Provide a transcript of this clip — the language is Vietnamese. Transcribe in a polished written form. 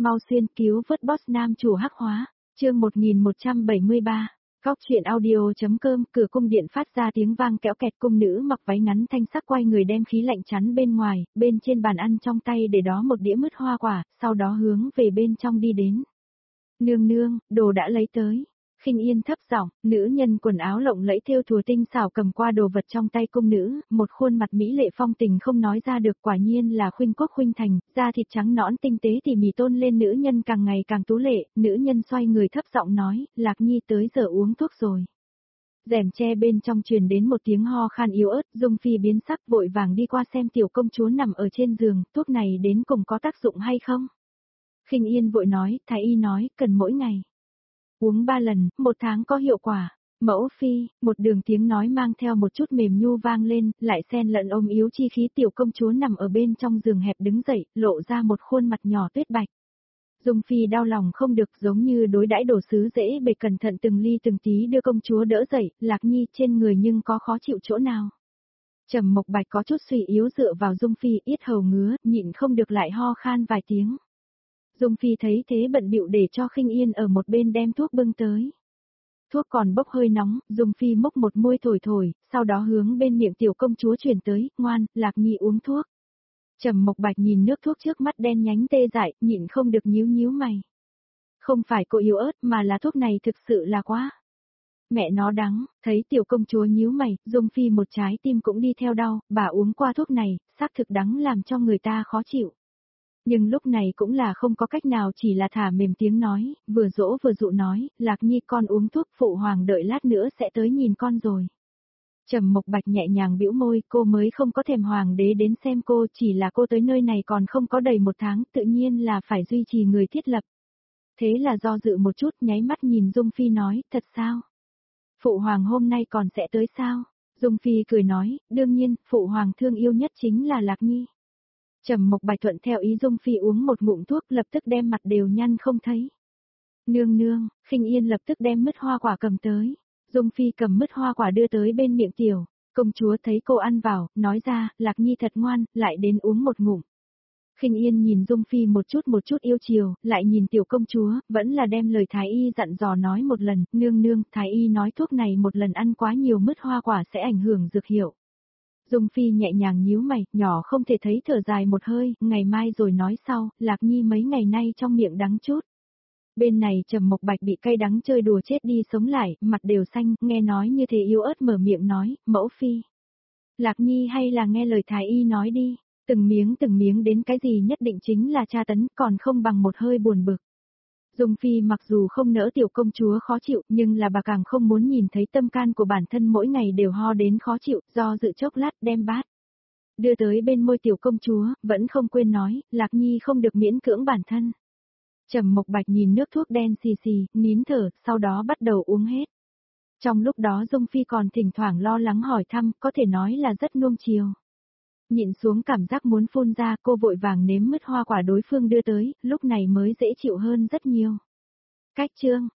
mau xuyên cứu vớt boss nam chủ hắc hóa, chương 1173. Góc truyện audio.com. Cửa cung điện phát ra tiếng vang kéo kẹt, cung nữ mặc váy ngắn thanh sắc quay người đem khí lạnh chắn bên ngoài, bên trên bàn ăn trong tay để đó một đĩa mứt hoa quả, sau đó hướng về bên trong đi đến. Nương nương, đồ đã lấy tới. Khinh Yên thấp giọng, nữ nhân quần áo lộng lẫy thêu thùa tinh xảo cầm qua đồ vật trong tay cung nữ, một khuôn mặt mỹ lệ phong tình không nói ra được, quả nhiên là khuynh quốc khuynh thành, da thịt trắng nõn tinh tế tỉ mỉ tôn lên nữ nhân càng ngày càng tú lệ, nữ nhân xoay người thấp giọng nói, Lạc Nhi tới giờ uống thuốc rồi. Rèm tre bên trong truyền đến một tiếng ho khan yếu ớt, Dung Phi biến sắc vội vàng đi qua xem tiểu công chúa nằm ở trên giường, thuốc này đến cùng có tác dụng hay không? Khinh Yên vội nói, thái y nói, cần mỗi ngày uống 3 lần, 1 tháng có hiệu quả. Mẫu phi, một đường tiếng nói mang theo một chút mềm nhu vang lên, lại xen lẫn ôm yếu chi khí, tiểu công chúa nằm ở bên trong giường hẹp đứng dậy, lộ ra một khuôn mặt nhỏ tuyết bạch. Dung Phi đau lòng không được, giống như đối đãi đồ sứ dễ bề, cẩn thận từng ly từng tí đưa công chúa đỡ dậy, Lạc Nhi trên người nhưng có khó chịu chỗ nào? Trầm Mộc Bạch có chút suy yếu dựa vào Dung Phi, yết hầu ngứa, nhịn không được lại ho khan vài tiếng. Dung Phi thấy thế bận bịu để cho Khinh Yên ở một bên đem thuốc bưng tới. Thuốc còn bốc hơi nóng, Dung Phi mốc một môi thổi thổi, sau đó hướng bên miệng tiểu công chúa chuyển tới, ngoan, Lạc Nhi uống thuốc. Trầm Mộc Bạch nhìn nước thuốc trước mắt đen nhánh tê dại, nhịn không được nhíu nhíu mày. Không phải cô yếu ớt mà là thuốc này thực sự là quá. Mẹ nó đắng, thấy tiểu công chúa nhíu mày, Dung Phi một trái tim cũng đi theo đau, bà uống qua thuốc này, xác thực đắng làm cho người ta khó chịu. Nhưng lúc này cũng là không có cách nào, chỉ là thả mềm tiếng nói, vừa dỗ vừa dụ nói, Lạc Nhi con uống thuốc, phụ hoàng đợi lát nữa sẽ tới nhìn con rồi. Trầm Mộc Bạch nhẹ nhàng bĩu môi, cô mới không có thèm hoàng đế đến xem cô, chỉ là cô tới nơi này còn không có đầy 1 tháng, tự nhiên là phải duy trì người thiết lập. Thế là do dự một chút, nháy mắt nhìn Dung Phi nói, thật sao? Phụ hoàng hôm nay còn sẽ tới sao? Dung Phi cười nói, đương nhiên, phụ hoàng thương yêu nhất chính là Lạc Nhi. Trầm Mộc Bạch thuận theo ý Dung Phi uống một ngụm thuốc, lập tức đem mặt đều nhăn không thấy. Nương nương, Khinh Yên lập tức đem mứt hoa quả cầm tới. Dung Phi cầm mứt hoa quả đưa tới bên miệng tiểu công chúa, thấy cô ăn vào, nói ra, Lạc Nhi thật ngoan, lại đến uống một ngụm. Khinh Yên nhìn Dung Phi một chút yêu chiều, lại nhìn tiểu công chúa, vẫn là đem lời thái y dặn dò nói một lần, nương nương, thái y nói thuốc này một lần ăn quá nhiều mứt hoa quả sẽ ảnh hưởng dược hiệu. Dung Phi nhẹ nhàng nhíu mày, nhỏ không thể thấy thở dài một hơi, ngày mai rồi nói sau, Lạc Nhi mấy ngày nay trong miệng đắng chút. Bên này Trầm Mộc Bạch bị cay đắng chơi đùa chết đi sống lại, mặt đều xanh, nghe nói như thế yếu ớt mở miệng nói, mẫu phi. Lạc Nhi hay là nghe lời thái y nói đi, từng miếng đến cái gì nhất định chính là tra tấn, còn không bằng một hơi buồn bực. Dung Phi mặc dù không nỡ tiểu công chúa khó chịu, nhưng là bà càng không muốn nhìn thấy tâm can của bản thân mỗi ngày đều ho đến khó chịu, do dự chốc lát đem bát đưa tới bên môi tiểu công chúa, vẫn không quên nói, Lạc Nhi không được miễn cưỡng bản thân. Trầm Mộc Bạch nhìn nước thuốc đen xì xì, nín thở, sau đó bắt đầu uống hết. Trong lúc đó Dung Phi còn thỉnh thoảng lo lắng hỏi thăm, có thể nói là rất nuông chiều. Nhịn xuống cảm giác muốn phun ra, cô vội vàng nếm mứt hoa quả đối phương đưa tới, lúc này mới dễ chịu hơn rất nhiều. Cách chương,